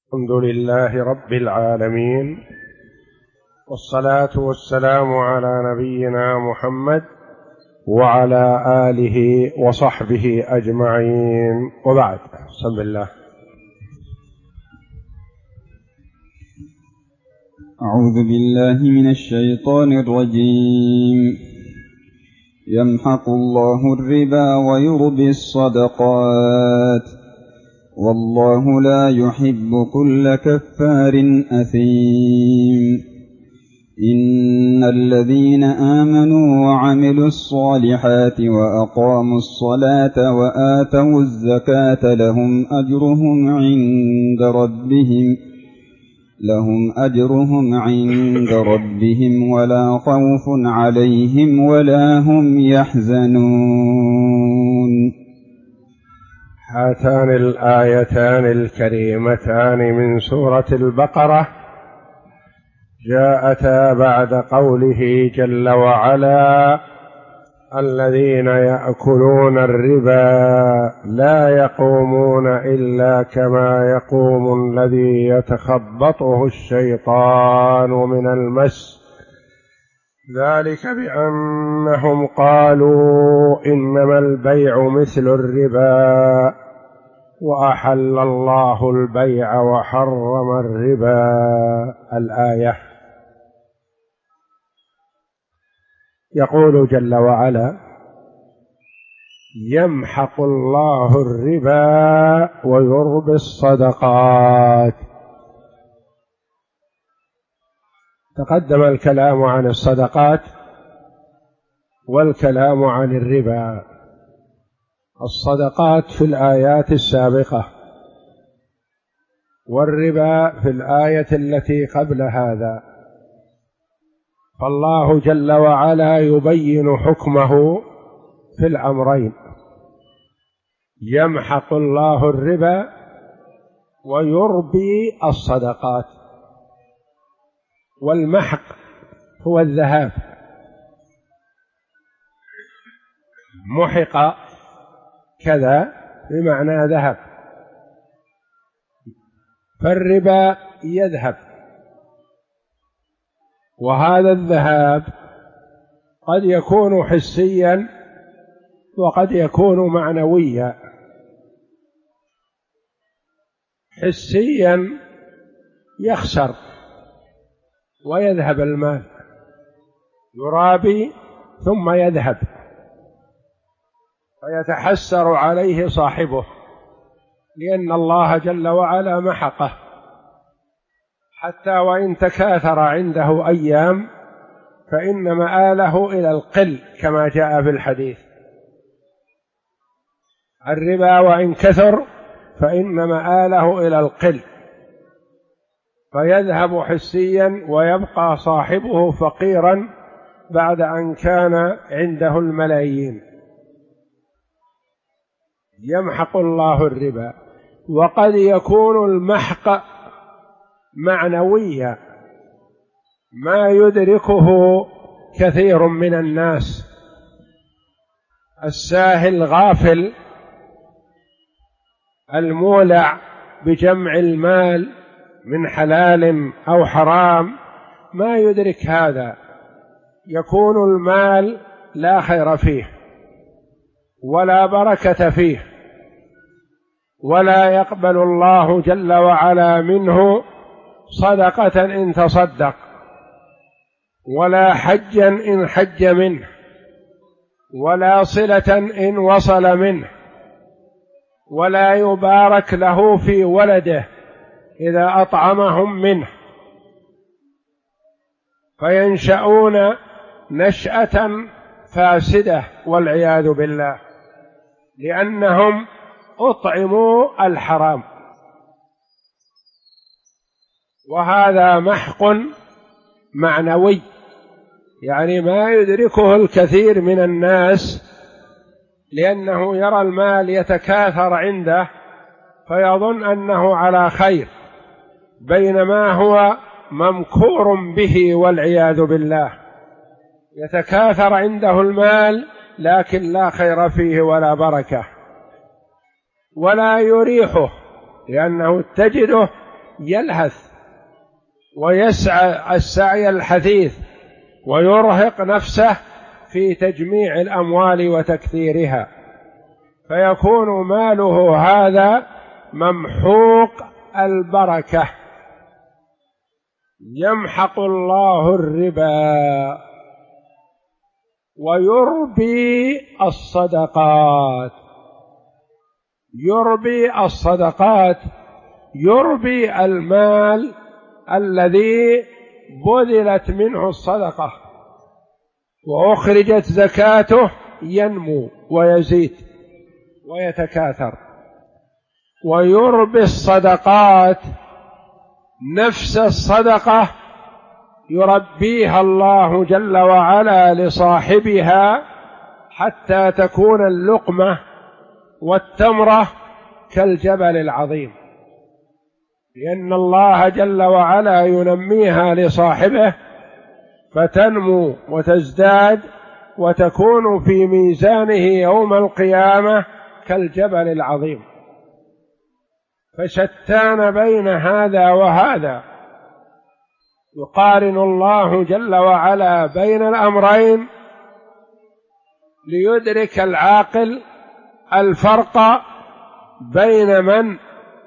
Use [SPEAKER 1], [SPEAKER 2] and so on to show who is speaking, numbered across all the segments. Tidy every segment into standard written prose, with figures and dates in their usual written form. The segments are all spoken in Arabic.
[SPEAKER 1] الحمد لله رب العالمين، والصلاة والسلام على نبينا محمد وعلى آله وصحبه أجمعين، وبعد. بسم الله.
[SPEAKER 2] أعوذ بالله من الشيطان الرجيم. يمحق الله الربا ويربي الصدقات والله لا يحب كل كفار أثيم. إن الذين آمنوا وعملوا الصالحات وأقاموا الصلاة وآتوا الزكاة لهم أجرهم عند ربهم ولا خوف عليهم ولا هم يحزنون.
[SPEAKER 1] هاتان الآيتان الكريمتان من سورة البقرة جاءتا بعد قوله جل وعلا: الذين يأكلون الربا لا يقومون إلا كما يقوم الذي يتخبطه الشيطان من المس، ذلك بأنهم قالوا إنما البيع مثل الربا وأحل الله البيع وحرم الربا. الآية. يقول جل وعلا: يمحق الله الربا ويربي الصدقات. تقدم الكلام عن الصدقات والكلام عن الربا. الصدقات في الآيات السابقة، والربا في الآية التي قبل هذا. فالله جل وعلا يبين حكمه في الأمرين: يمحق الله الربا ويربي الصدقات. والمحق هو الذهاب، محق كذا بمعنى ذهب، فالربا يذهب، وهذا الذهاب قد يكون حسيا وقد يكون معنويا. حسيا يخسر ويذهب المال، يرابي ثم يذهب فيتحسر عليه صاحبه، لأن الله جل وعلا محقه، حتى وإن تكاثر عنده أيام فإن مآله إلى القل كما جاء في الحديث. الربا وإن كثر فإن مآله إلى القل، فيذهب حسيا ويبقى صاحبه فقيرا بعد أن كان عنده الملايين. يمحق الله الربا. وقد يكون المحق معنويا، ما يدركه كثير من الناس. الساهل غافل المولع بجمع المال من حلال أو حرام ما يدرك هذا، يكون المال لا خير فيه ولا بركة فيه، ولا يقبل الله جل وعلا منه صدقة إن تصدق، ولا حجا إن حج منه، ولا صلة إن وصل منه، ولا يبارك له في ولده إذا أطعمهم منه، فينشأون نشأة فاسدة والعياذ بالله، لأنهم أطعموا الحرام. وهذا محق معنوي، يعني ما يدركه الكثير من الناس، لأنه يرى المال يتكاثر عنده فيظن أنه على خير، بينما هو ممكور به والعياذ بالله. يتكاثر عنده المال لكن لا خير فيه ولا بركة، ولا يريحه، لأنه تجده يلهث ويسعى السعي الحثيث ويرهق نفسه في تجميع الأموال وتكثيرها، فيكون ماله هذا ممحوق البركة. يمحق الله الربا ويربي الصدقات. يربي الصدقات، يربي المال الذي بذلت منه الصدقة وأخرجت زكاته، ينمو ويزيد ويتكاثر. ويربي الصدقات، نفس الصدقة يربيها الله جل وعلا لصاحبها حتى تكون اللقمة والتمرة كالجبل العظيم، لأن الله جل وعلا ينميها لصاحبه فتنمو وتزداد وتكون في ميزانه يوم القيامة كالجبل العظيم. فشتان بين هذا وهذا، يقارن الله جل وعلا بين الأمرين ليدرك العاقل الفرق بين من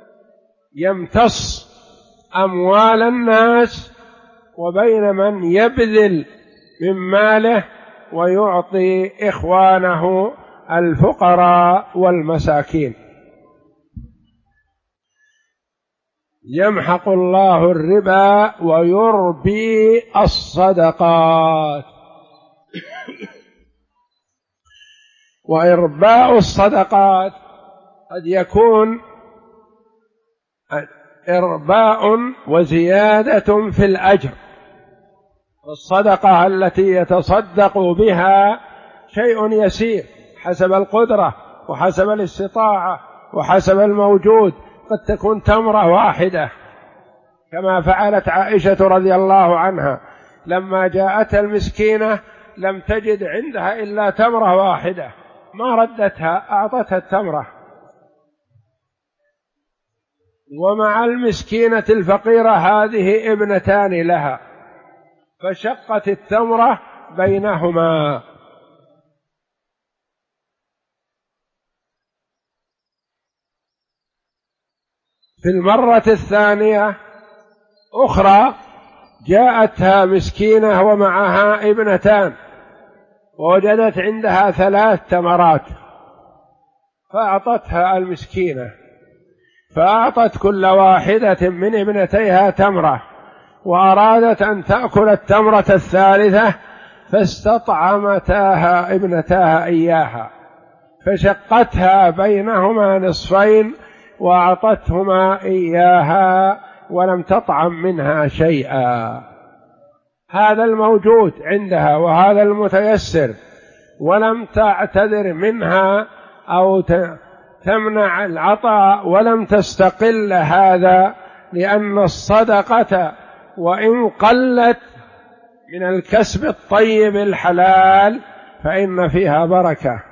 [SPEAKER 1] يمتص أموال الناس وبين من يبذل من ماله ويعطي إخوانه الفقراء والمساكين. يمحق الله الربا ويربي الصدقات. وإرباء الصدقات قد يكون إرباء وزيادة في الأجر. الصدقة التي يتصدق بها شيء يسير حسب القدرة وحسب الاستطاعة وحسب الموجود، قد تكون تمرة واحدة كما فعلت عائشة رضي الله عنها لما جاءتها المسكينة لم تجد عندها إلا تمرة واحدة، ما ردتها، أعطتها التمرة. ومع المسكينة الفقيرة هذه ابنتان لها، فشقت التمرة بينهما. في المرة الثانية أخرى جاءتها مسكينة ومعها ابنتان ووجدت عندها 3 تمرات، فأعطتها المسكينة، فأعطت كل واحدة من ابنتيها تمرة، وأرادت أن تأكل التمرة الثالثة فاستطعمتاها ابنتاها إياها، فشقتها بينهما نصفين وأعطتهما إياها ولم تطعم منها شيئا. هذا الموجود عندها وهذا المتيسر، ولم تعتذر منها أو تمنع العطاء ولم تستقل هذا، لأن الصدقة وإن قلت من الكسب الطيب الحلال فإن فيها بركة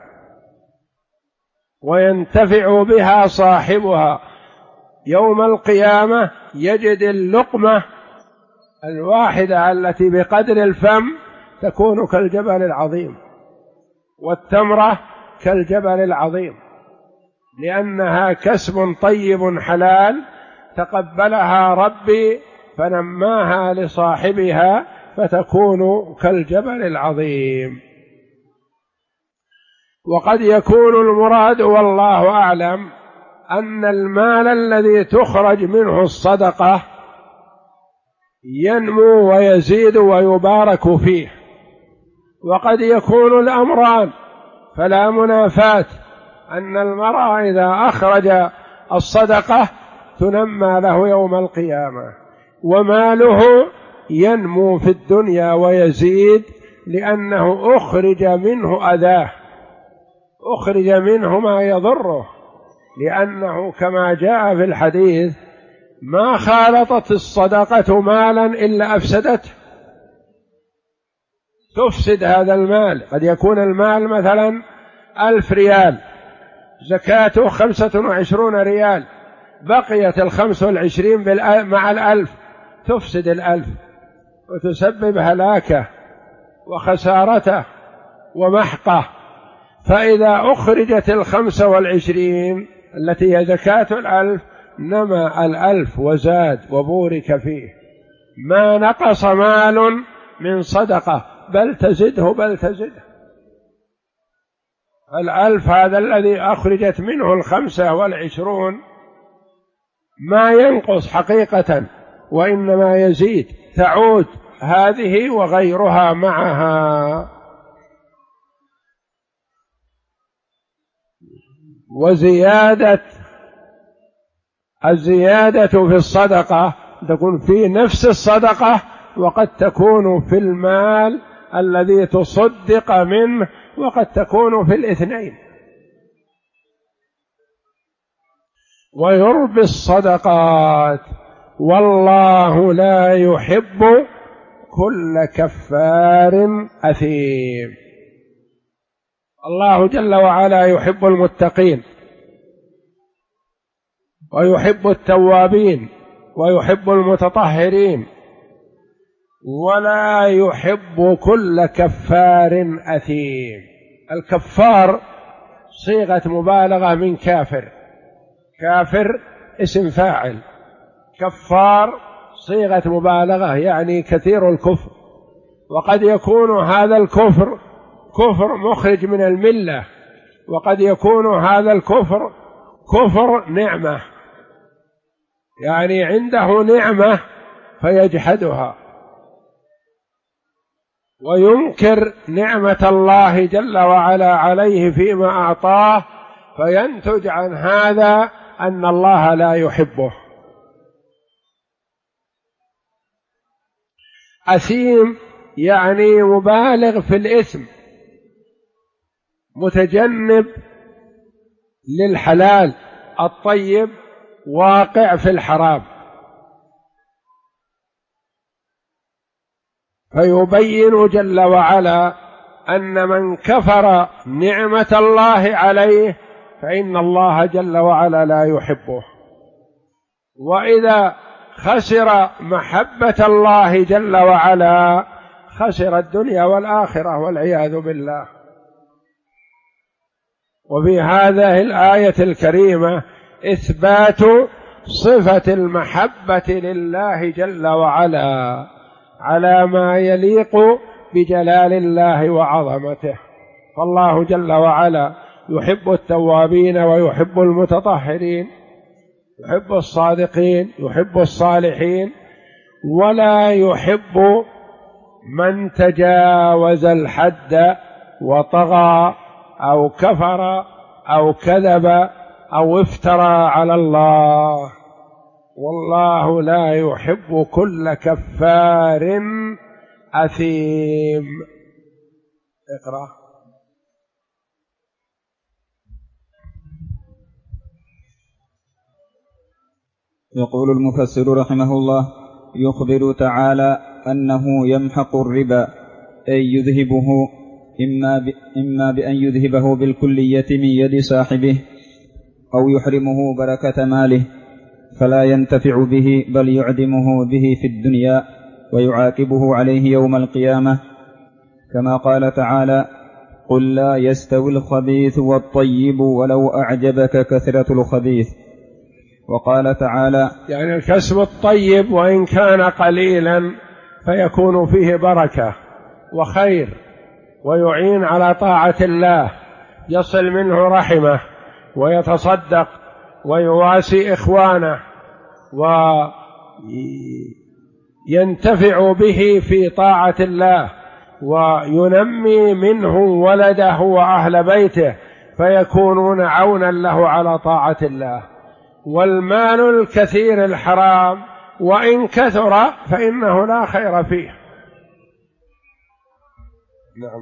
[SPEAKER 1] وينتفع بها صاحبها يوم القيامة، يجد اللقمة الواحدة التي بقدر الفم تكون كالجبل العظيم، والتمرة كالجبل العظيم، لأنها كسب طيب حلال تقبلها ربي فنماها لصاحبها فتكون كالجبل العظيم. وقد يكون المراد والله أعلم أن المال الذي تخرج منه الصدقة ينمو ويزيد ويبارك فيه، وقد يكون الأمران، فلا منافاة أن المرء إذا أخرج الصدقة تنمى له يوم القيامة، وماله ينمو في الدنيا ويزيد لأنه أخرج منه أذاه، أخرج منه ما يضره، لأنه كما جاء في الحديث ما خالطت الصدقة مالا إلا أفسدته، تفسد هذا المال. قد يكون المال مثلا 1000 ريال زكاته 25 ريال، بقيت 25 مع 1000 تفسد 1000 وتسبب هلاكه وخسارته ومحقه. فإذا أخرجت 25 التي هي زكاة 1000 نما 1000 وزاد وبورك فيه، ما نقص مال من صدقة بل تزده 1000 هذا الذي أخرجت منه 25 ما ينقص حقيقة وإنما يزيد، تعود هذه وغيرها معها. الزيادة في الصدقة تكون في نفس الصدقة، وقد تكون في المال الذي تصدق منه، وقد تكون في الاثنين. ويربي الصدقات والله لا يحب كل كفار أثيم. الله جل وعلا يحب المتقين ويحب التوابين ويحب المتطهرين، ولا يحب كل كفار أثيم. الكفار صيغة مبالغة من كافر، كافر اسم فاعل، كفار صيغة مبالغة يعني كثير الكفر. وقد يكون هذا الكفر كفر مخرج من الملة، وقد يكون هذا الكفر كفر نعمة، يعني عنده نعمة فيجحدها وينكر نعمة الله جل وعلا عليه فيما أعطاه، فينتج عن هذا أن الله لا يحبه. أثيم يعني مبالغ في الإثم، متجنب للحلال الطيب، واقع في الحرام. فيبين جل وعلا أن من كفر نعمة الله عليه فإن الله جل وعلا لا يحبه، وإذا خسر محبة الله جل وعلا خسر الدنيا والآخرة والعياذ بالله. وفي هذه الآية الكريمة إثبات صفة المحبة لله جل وعلا على ما يليق بجلال الله وعظمته. فالله جل وعلا يحب التوابين ويحب المتطهرين، يحب الصادقين، يحب الصالحين، ولا يحب من تجاوز الحد وطغى أو كفر أو كذب أو افترى على الله. والله لا يحب كل كفار أثيم. اقرأ.
[SPEAKER 2] يقول المفسر رحمه الله: يخبر تعالى أنه يمحق الربا، أي يذهبه، إما بأن يذهبه بالكلية من يد صاحبه، أو يحرمه بركة ماله فلا ينتفع به، بل يعدمه به في الدنيا ويعاقبه عليه يوم القيامة، كما قال تعالى: قل لا يستوي الخبيث والطيب ولو أعجبك كثرة الخبيث. وقال تعالى:
[SPEAKER 1] يعني الكسب الطيب وإن كان قليلا فيكون فيه بركة وخير ويعين على طاعة الله، يصل منه رحمه ويتصدق ويواسي إخوانه وينتفع به في طاعة الله، وينمي منه ولده وأهل بيته فيكونون عونا له على طاعة الله. والمال الكثير الحرام وإن كثر فإنه لا خير فيه. نعم.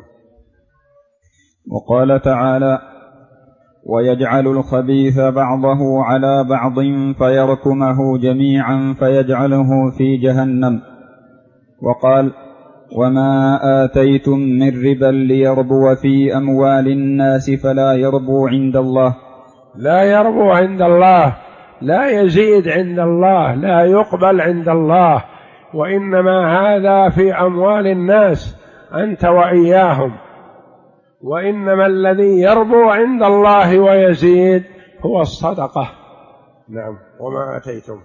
[SPEAKER 2] وقال تعالى: ويجعل الخبيث بعضه على بعض فيركمه جميعا فيجعله في جهنم. وقال: وما آتيتم من ربا ليربو في أموال الناس فلا يربو عند الله.
[SPEAKER 1] لا يربو عند الله لا يزيد عند الله، لا يقبل عند الله، وإنما هذا في أموال الناس أنت وإياهم، وإنما الذي يربو عند الله ويزيد هو الصدقة. نعم. وما آتيتم.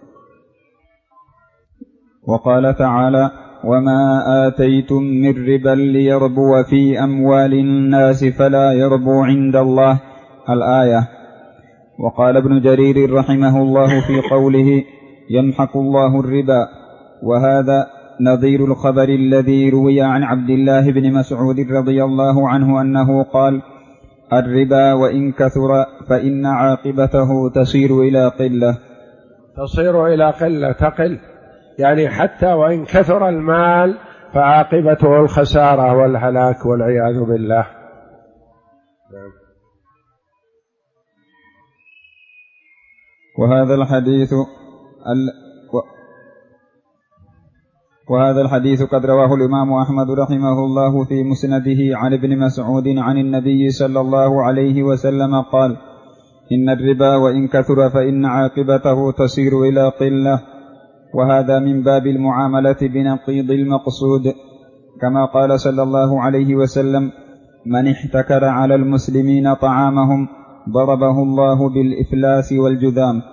[SPEAKER 2] وقال تعالى: وما آتيتم من ربا ليربو في أموال الناس فلا يربو عند الله، الآية. وقال ابن جرير رحمه الله في قوله: يمحق الله الربا، وهذا نظير الخبر الذي روي عن عبد الله بن مسعود رضي الله عنه أنه قال: الربا وإن كثر فإن عاقبته تصير إلى قلة.
[SPEAKER 1] تصير إلى قلة، تقل، يعني حتى وإن كثر المال فعاقبته الخسارة والهلاك والعياذ بالله.
[SPEAKER 2] وهذا الحديث قد رواه الإمام أحمد رحمه الله في مسنده عن ابن مسعود عن النبي صلى الله عليه وسلم قال: إن الربا وإن كثر فإن عاقبته تصير إلى قلة. وهذا من باب المعاملة بنقيض المقصود، كما قال صلى الله عليه وسلم: من احتكر على المسلمين طعامهم ضربه الله بالإفلاس والجذام.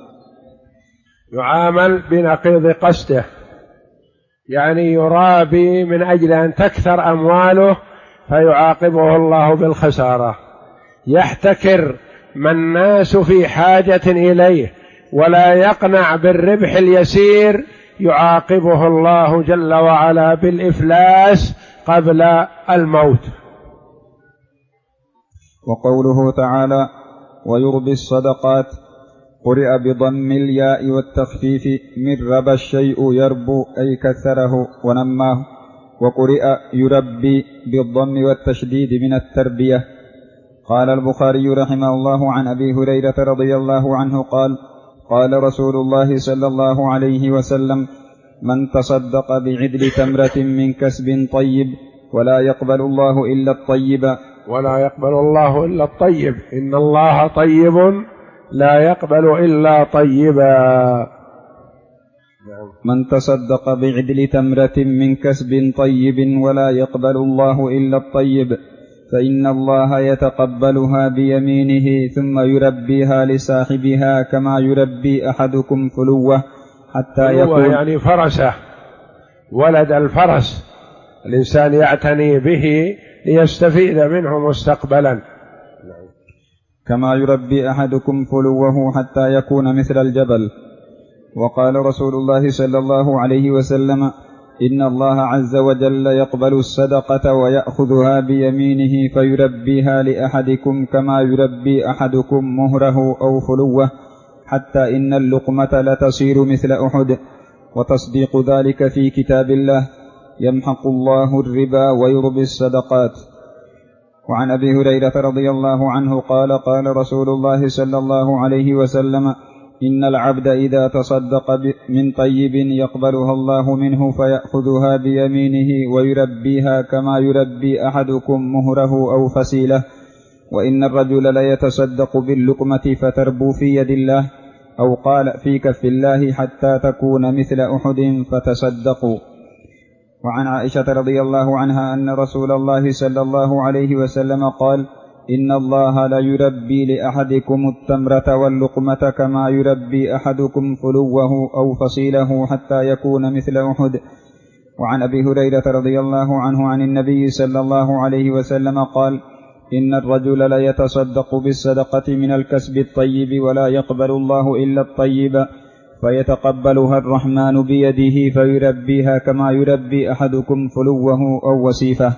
[SPEAKER 1] يعامل بنقيض قصده، يعني يرابي من أجل أن تكثر أمواله فيعاقبه الله بالخسارة. يحتكر ما الناس في حاجة إليه ولا يقنع بالربح اليسير، يعاقبه الله جل وعلا بالإفلاس قبل الموت.
[SPEAKER 2] وقوله تعالى: ويربي الصدقات، قرئ بضم الياء والتخفيف من ربى الشيء يربو أي كثره ونماه، وقرئ يربي بالضم والتشديد من التربية. قال البخاري رحمه الله عن أبي هريرة رضي الله عنه قال: قال رسول الله صلى الله عليه وسلم: من تصدق بعدل تمرة من كسب طيب ولا يقبل الله إلا الطيب.
[SPEAKER 1] ولا يقبل الله إلا الطيب، إن الله طيب لا يقبل إلا طيبا.
[SPEAKER 2] من تصدق بعدل تمرة من كسب طيب ولا يقبل الله إلا الطيب فإن الله يتقبلها بيمينه ثم يربيها لصاحبها كما يربي أحدكم فلوه حتى يكون،
[SPEAKER 1] يعني فرسه، ولد الفرس، الإنسان يعتني به ليستفيد منه مستقبلا.
[SPEAKER 2] كما يربي أحدكم فلوه حتى يكون مثل الجبل. وقال رسول الله صلى الله عليه وسلم: إن الله عز وجل يقبل الصدقة ويأخذها بيمينه فيربيها لأحدكم كما يربي أحدكم مهره أو فلوه، حتى إن اللقمة لتصير مثل أحد. وتصديق ذلك في كتاب الله: يمحق الله الربا ويربي الصدقات. وعن أبي هريرة رضي الله عنه قال: قال رسول الله صلى الله عليه وسلم: إن العبد إذا تصدق من طيب يقبلها الله منه فيأخذها بيمينه ويربيها كما يربي أحدكم مهره أو فسيله. وإن الرجل ليتصدق باللقمة فتربو في يد الله، أو قال في كف الله، حتى تكون مثل أحد فتصدقوا. وعن عائشة رضي الله عنها أن رسول الله صلى الله عليه وسلم قال: إن الله لا يربي لأحدكم التمرة واللقمة كما يربي أحدكم فلوه أو فصيله حتى يكون مثل أحد. وعن أبي هريرة رضي الله عنه عن النبي صلى الله عليه وسلم قال: إن الرجل ليتصدق بالصدقة من الكسب الطيب ولا يقبل الله إلا الطيب، فيتقبلها الرحمن بيده فيربيها كما يربي أحدكم فلوه أو وسيفه.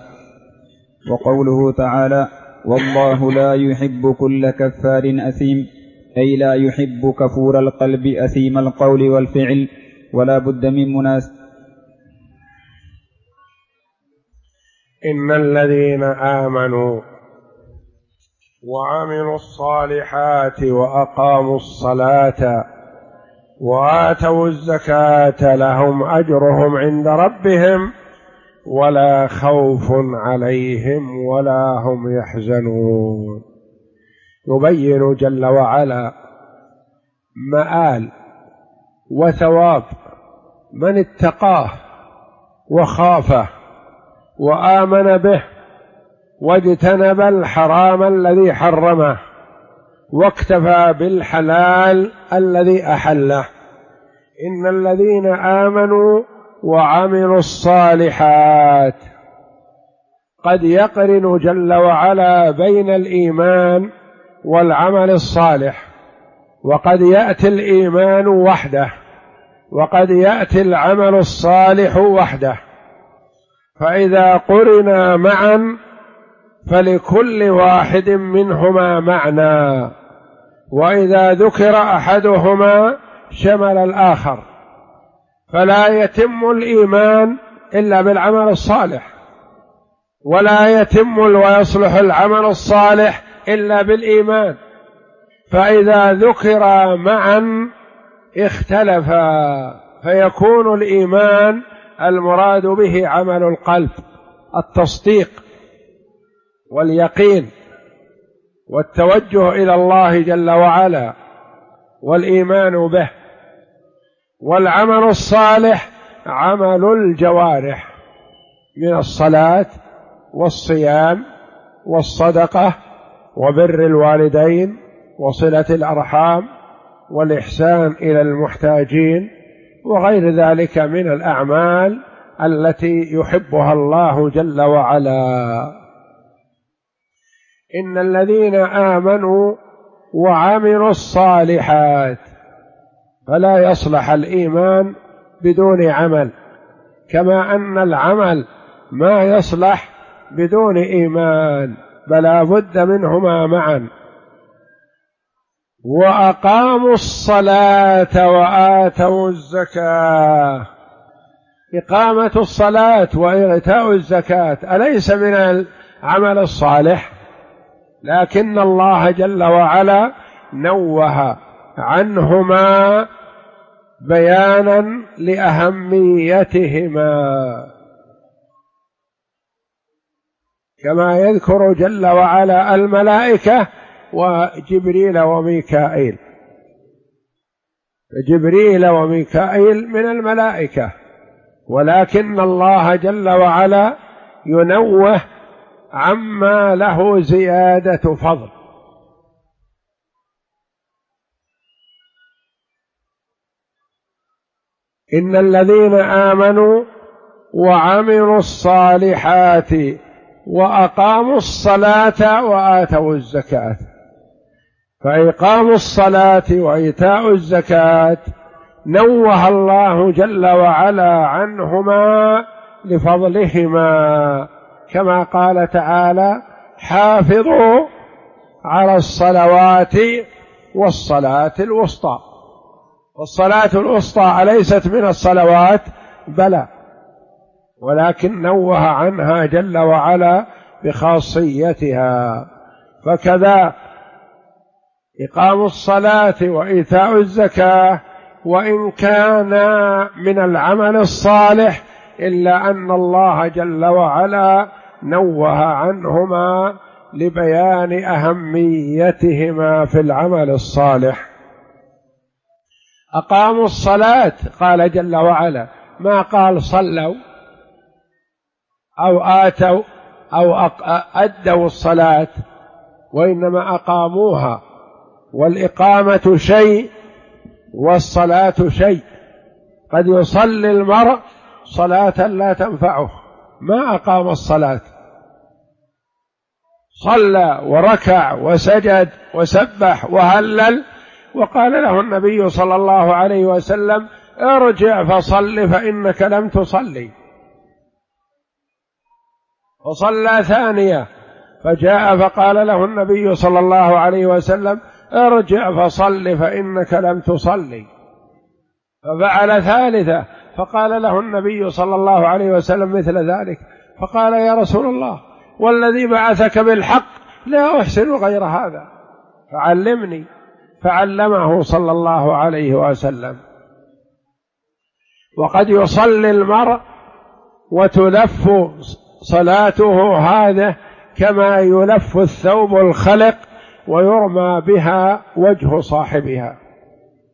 [SPEAKER 2] وقوله تعالى: والله لا يحب كل كفار أثيم، أي لا يحب كفور القلب أثيم القول والفعل، ولا بد من مناسبة.
[SPEAKER 1] إن الذين آمنوا وعملوا الصالحات وأقاموا الصلاة وآتوا الزكاة لهم أجرهم عند ربهم ولا خوف عليهم ولا هم يحزنون. يبين جل وعلا مآل وثواب من اتقاه وخافه وآمن به واجتنب الحرام الذي حرمه واكتفى بالحلال الذي أحله. إن الذين آمنوا وعملوا الصالحات، قد يقرن جل وعلا بين الإيمان والعمل الصالح، وقد يأتي الإيمان وحده وقد يأتي العمل الصالح وحده، فإذا قرنا معا فلكل واحد منهما معنى، وإذا ذكر أحدهما شمل الآخر، فلا يتم الإيمان إلا بالعمل الصالح، ولا يتم ويصلح العمل الصالح إلا بالإيمان، فإذا ذكر معا اختلفا، فيكون الإيمان المراد به عمل القلب، التصديق واليقين والتوجه إلى الله جل وعلا والإيمان به. والعمل الصالح عمل الجوارح من الصلاة والصيام والصدقة وبر الوالدين وصلة الأرحام والإحسان إلى المحتاجين وغير ذلك من الأعمال التي يحبها الله جل وعلا. إن الذين آمنوا وعملوا الصالحات، فلا يصلح الإيمان بدون عمل، كما أن العمل ما يصلح بدون إيمان، بل بد منهما معا. وأقاموا الصلاة وآتوا الزكاة. إقامة الصلاة وإيتاء الزكاة أليس من العمل الصالح؟ لكن الله جل وعلا نوه عنهما بيانا لأهميتهما، كما يذكر جل وعلا الملائكة وجبريل وميكائيل. جبريل وميكائيل من الملائكة، ولكن الله جل وعلا ينوه عما له زيادة فضل. إن الذين آمنوا وعملوا الصالحات وأقاموا الصلاة وآتوا الزكاة، فإقام الصلاة وإيتاء الزكاة نوه الله جل وعلا عنهما لفضلهما، كما قال تعالى: حافظوا على الصلوات والصلاة الوسطى. والصلاة الوسطى أليست من الصلوات؟ بلى، ولكن نوه عنها جل وعلا بخاصيتها. فكذا إقام الصلاة وإيتاء الزكاة وإن كان من العمل الصالح، إلا أن الله جل وعلا نوه عنهما لبيان أهميتهما في العمل الصالح. أقاموا الصلاة قال جل وعلا، ما قال صلوا أو آتوا أو أدوا الصلاة، وإنما أقاموها، والإقامة شيء والصلاة شيء. قد يصلي المرء صلاة لا تنفعه، ما أقام الصلاة، صلى وركع وسجد وسبح وهلل، وقال له النبي صلى الله عليه وسلم: ارجع فصل فإنك لم تصلي. فصلى ثانية، فجاء فقال له النبي صلى الله عليه وسلم: ارجع فصل فإنك لم تصلي. ففعل ثالثة، فقال له النبي صلى الله عليه وسلم مثل ذلك، فقال: يا رسول الله، والذي بعثك بالحق لا أحسن غير هذا فعلمني. فعلمه صلى الله عليه وسلم. وقد يصلي المرء وتلف صلاته هذه كما يلف الثوب الخلق ويرمى بها وجه صاحبها،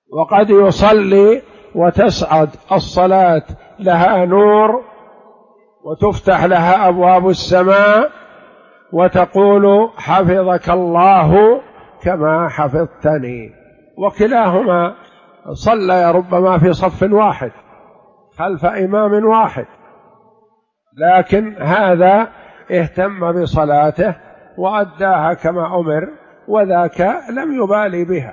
[SPEAKER 1] وقد يصلي وتسعد الصلاة لها نور وتفتح لها أبواب السماء وتقول حفظك الله كما حفظتني، وكلاهما صلى ربما في صف واحد خلف إمام واحد، لكن هذا اهتم بصلاته وأداها كما أمر، وذاك لم يبالي بها.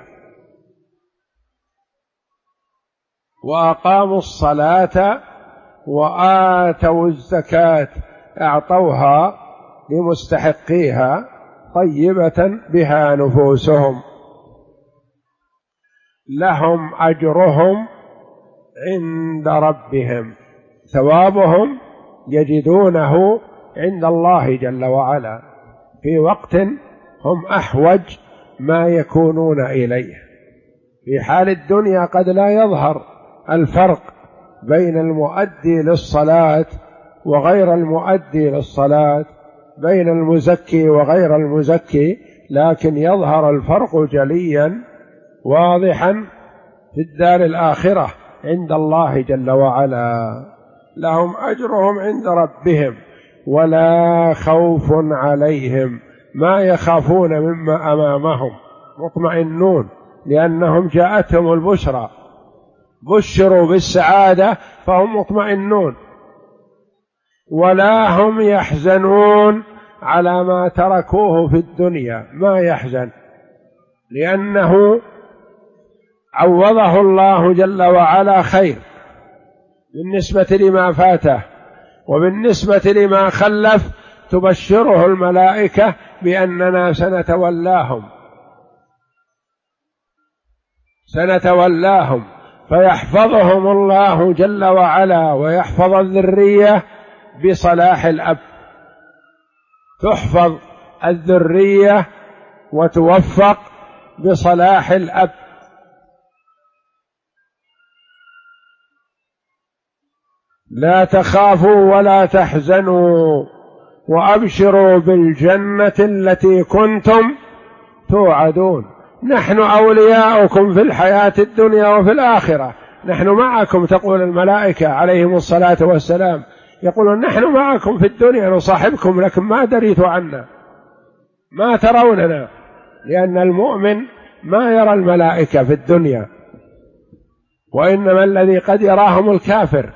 [SPEAKER 1] وأقاموا الصلاة وآتوا الزكاة، أعطوها لمستحقيها طيبة بها نفوسهم، لهم أجرهم عند ربهم، ثوابهم يجدونه عند الله جل وعلا في وقت هم أحوج ما يكونون إليه. في حال الدنيا قد لا يظهر الفرق بين المؤدي للصلاة وغير المؤدي للصلاة، بين المزكي وغير المزكي، لكن يظهر الفرق جليا واضحا في الدار الآخرة عند الله جل وعلا. لهم أجرهم عند ربهم ولا خوف عليهم، ما يخافون مما أمامهم، مطمئنون لأنهم جاءتهم البشرى، بشروا بالسعادة فهم مطمئنون. ولا هم يحزنون على ما تركوه في الدنيا، ما يحزن لأنه عوضه الله جل وعلا خير بالنسبة لما فاته، وبالنسبة لما خلف تبشره الملائكة بأننا سنتولاهم فيحفظهم الله جل وعلا ويحفظ الذرية بصلاح الأب، تحفظ الذرية وتوفق بصلاح الأب. لا تخافوا ولا تحزنوا وأبشروا بالجنة التي كنتم توعدون. نحن أولياؤكم في الحياة الدنيا وفي الآخرة، نحن معكم، تقول الملائكة عليهم الصلاة والسلام، يقولون نحن معكم في الدنيا نصاحبكم، لكن ما دريتوا عنا، ما تروننا، لأن المؤمن ما يرى الملائكة في الدنيا، وإنما الذي قد يراهم الكافر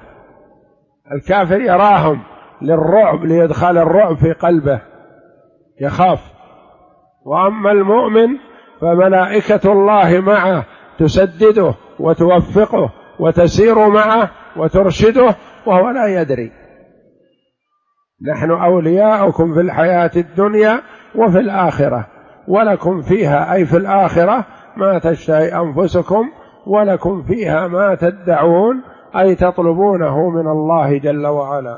[SPEAKER 1] يراهم للرعب، ليدخل الرعب في قلبه يخاف. وأما المؤمن فملائكة الله معه تسدده وتوفقه وتسير معه وترشده وهو لا يدري. نحن أولياؤكم في الحياة الدنيا وفي الآخرة، ولكم فيها أي في الآخرة ما تشتهي أنفسكم، ولكم فيها ما تدعون أي تطلبونه من الله جل وعلا.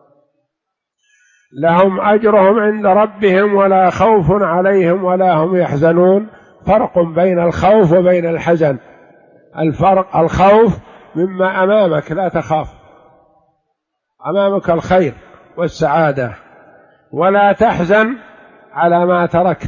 [SPEAKER 1] لهم أجرهم عند ربهم ولا خوف عليهم ولا هم يحزنون. فرق بين الخوف وبين الحزن. الفرق الخوف مما أمامك لا تخاف، أمامك الخير والسعادة، ولا تحزن على ما تركت،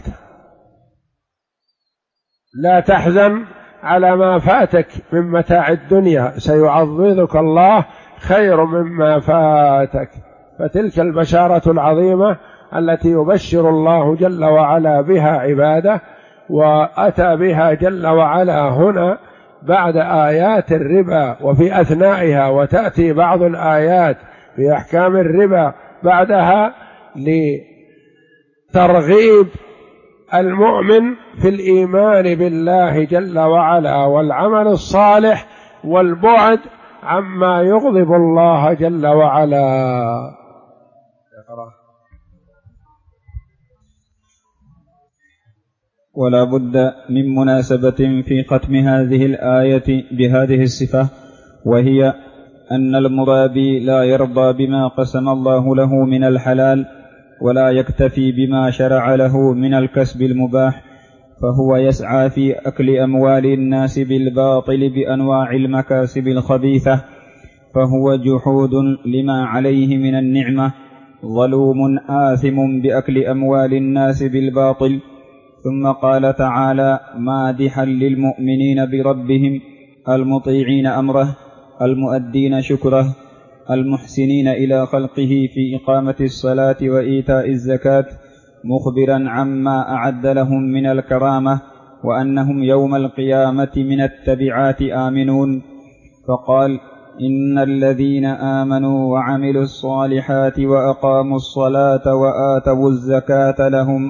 [SPEAKER 1] لا تحزن على ما فاتك من متاع الدنيا، سيعوضك الله خير مما فاتك. فتلك البشارة العظيمة التي يبشر الله جل وعلا بها عباده، وأتى بها جل وعلا هنا بعد آيات الربا وفي أثنائها، وتأتي بعض الآيات في أحكام الربا بعدها لترغيب المؤمن في الإيمان بالله جل وعلا والعمل الصالح والبعد عما يغضب الله جل وعلا.
[SPEAKER 2] ولا بد من مناسبة في ختم هذه الآية بهذه الصفة، وهي أن المرابي لا يرضى بما قسم الله له من الحلال، ولا يكتفي بما شرع له من الكسب المباح، فهو يسعى في أكل أموال الناس بالباطل بأنواع المكاسب الخبيثة، فهو جحود لما عليه من النعمة، ظلوم آثم بأكل أموال الناس بالباطل. ثم قال تعالى مادحا للمؤمنين بربهم المطيعين أمره المؤدين شكره المحسنين إلى خلقه في إقامة الصلاة وإيتاء الزكاة، مخبرا عما أعد لهم من الكرامة وأنهم يوم القيامة من التبعات آمنون. فقال: إن الذين آمنوا وعملوا الصالحات وأقاموا الصلاة وآتوا الزكاة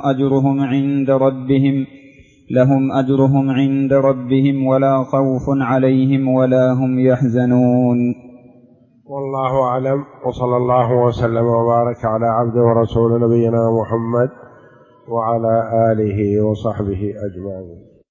[SPEAKER 2] لهم أجرهم عند ربهم ولا خوف عليهم ولا هم يحزنون.
[SPEAKER 1] والله أعلم، وصلى الله وسلم وبارك على عبده ورسول نبينا محمد وعلى آله وصحبه أجمعين.